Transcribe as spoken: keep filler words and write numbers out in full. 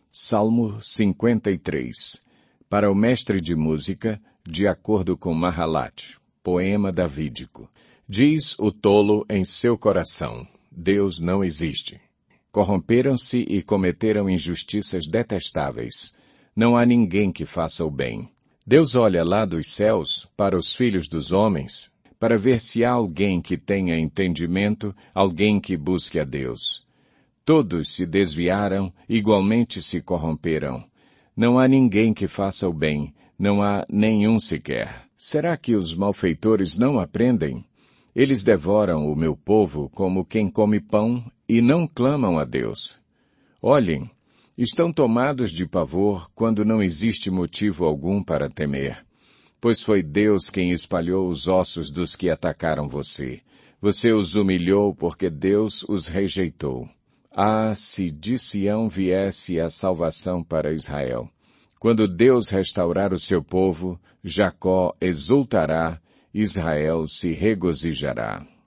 Salmo cinquenta e três. Para o mestre de música, de acordo com Mahalat, poema davídico. Diz o tolo em seu coração: Deus não existe. Corromperam-se e cometeram injustiças detestáveis. Não há ninguém que faça o bem. Deus olha lá dos céus para os filhos dos homens, para ver se há alguém que tenha entendimento, alguém que busque a Deus. Todos se desviaram, igualmente se corromperam. Não há ninguém que faça o bem, não há nenhum sequer. Será que os malfeitores não aprendem? Eles devoram o meu povo como quem come pão e não clamam a Deus. Olhem, estão tomados de pavor quando não existe motivo algum para temer. Pois foi Deus quem espalhou os ossos dos que atacaram você. Você os humilhou porque Deus os rejeitou. Ah, se de Sião viesse a salvação para Israel! Quando Deus restaurar o seu povo, Jacó exultará, Israel se regozijará.